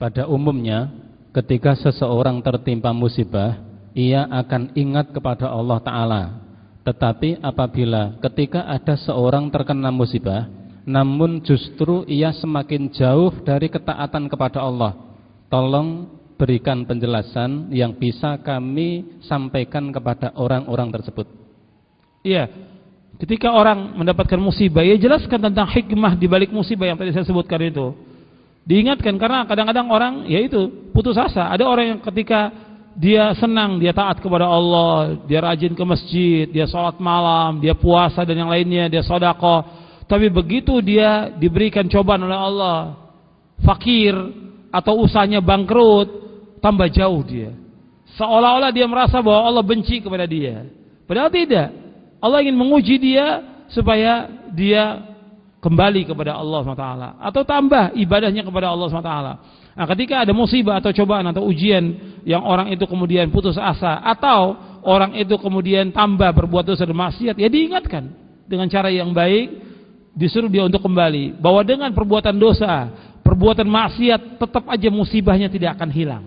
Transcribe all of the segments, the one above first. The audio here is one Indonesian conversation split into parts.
Pada umumnya, ketika seseorang tertimpa musibah, ia akan ingat kepada Allah Ta'ala. Tetapi apabila ketika ada seorang terkena musibah, namun justru ia semakin jauh dari ketaatan kepada Allah, tolong berikan penjelasan yang bisa kami sampaikan kepada orang-orang tersebut. Iya, ketika orang mendapatkan musibah, ya jelaskan tentang hikmah di balik musibah yang tadi saya sebutkan itu. Diingatkan, karena kadang-kadang orang yaitu putus asa. Ada orang yang ketika dia senang, dia taat kepada Allah, dia rajin ke masjid, dia sholat malam, dia puasa dan yang lainnya, dia sedekah. Tapi begitu dia diberikan cobaan oleh Allah, fakir atau usahanya bangkrut, tambah jauh dia. Seolah-olah dia merasa bahwa Allah benci kepada dia. Padahal tidak. Allah ingin menguji dia supaya dia kembali kepada Allah SWT, atau tambah ibadahnya kepada Allah SWT. Nah, ketika ada musibah atau cobaan atau ujian yang orang itu kemudian putus asa, atau orang itu kemudian tambah berbuat dosa dan maksiat, ya diingatkan dengan cara yang baik, disuruh dia untuk kembali, bahwa dengan perbuatan dosa, perbuatan maksiat, tetap aja musibahnya tidak akan hilang.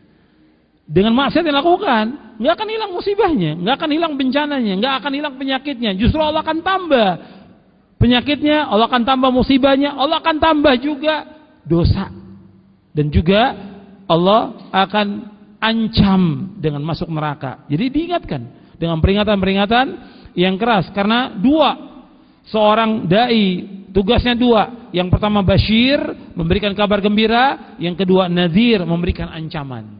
Dengan maksiat yang dilakukan, nggak akan hilang musibahnya, nggak akan hilang bencananya, nggak akan hilang penyakitnya. Justru Allah akan tambah penyakitnya, Allah akan tambah musibahnya, Allah akan tambah juga dosa. Dan juga Allah akan ancam dengan masuk neraka. Jadi diingatkan dengan peringatan-peringatan yang keras. Karena seorang dai tugasnya dua. Yang pertama basyir, memberikan kabar gembira. Yang kedua nadhir, memberikan ancaman.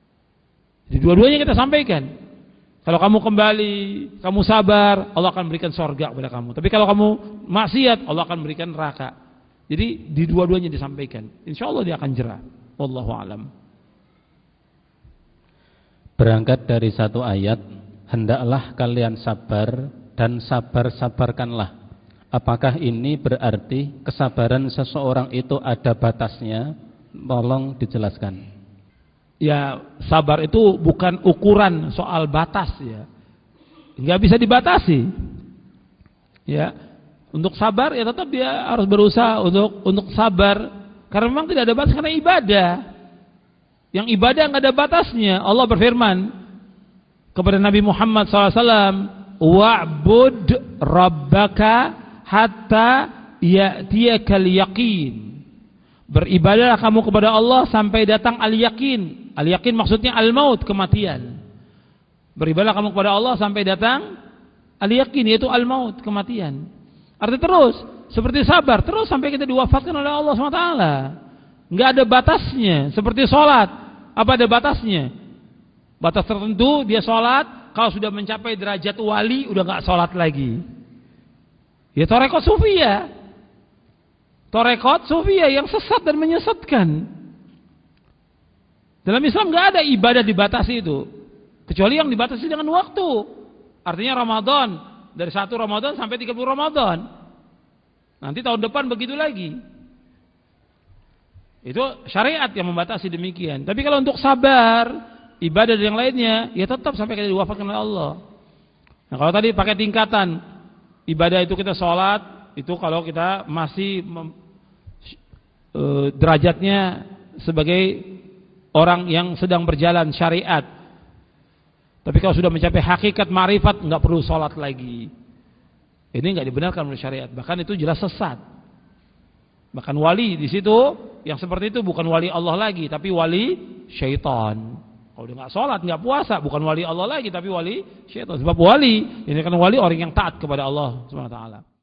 Jadi dua-duanya kita sampaikan. Kalau kamu kembali, kamu sabar, Allah akan berikan surga kepada kamu. Tapi kalau kamu maksiat, Allah akan berikan neraka. Jadi di dua-duanya disampaikan. Insya Allah dia akan jerah. Wallahu a'lam. Berangkat dari satu ayat, hendaklah kalian sabar dan sabar-sabarkanlah. Apakah ini berarti kesabaran seseorang itu ada batasnya? Tolong dijelaskan. Ya, sabar itu bukan ukuran soal batas ya. Enggak bisa dibatasi. Ya. Untuk sabar ya tetap dia harus berusaha untuk sabar, karena memang tidak ada batas, karena ibadah. Yang ibadah enggak ada batasnya. Allah berfirman kepada Nabi Muhammad SAW, wa'bud rabbaka hatta ya'tiyakal yaqin. Beribadahlah kamu kepada Allah sampai datang al-yakin. Al-yakin maksudnya al-maut, kematian. Beribadahlah kamu kepada Allah sampai datang al-yakin, yaitu al-maut, kematian. Artinya terus, seperti sabar, terus sampai kita diwafatkan oleh Allah SWT. Enggak ada batasnya. Seperti sholat, apa ada batasnya? Batas tertentu dia sholat, kalau sudah mencapai derajat wali, udah enggak sholat lagi. Ya tarekat sufiyah. Tarekat sufiyah yang sesat dan menyesatkan. Dalam Islam enggak ada ibadah dibatasi itu, kecuali yang dibatasi dengan waktu. Artinya Ramadan, dari 1 Ramadan sampai 30 Ramadan. Nanti tahun depan begitu lagi. Itu syariat yang membatasi demikian. Tapi kalau untuk sabar, ibadah dan yang lainnya, ya tetap sampai kita diwafatkan oleh Allah. Nah, kalau tadi pakai tingkatan, ibadah itu kita sholat, itu kalau kita masih derajatnya sebagai orang yang sedang berjalan syariat. Tapi kalau sudah mencapai hakikat ma'rifat, enggak perlu sholat lagi. Ini enggak dibenarkan oleh syariat. Bahkan itu jelas sesat. Bahkan wali di situ yang seperti itu bukan wali Allah lagi, tapi wali syaitan. Kalau dia enggak sholat, enggak puasa, bukan wali Allah lagi, tapi wali syaitan. Sebab wali, ini kan wali orang yang taat kepada Allah Subhanahu wa taala.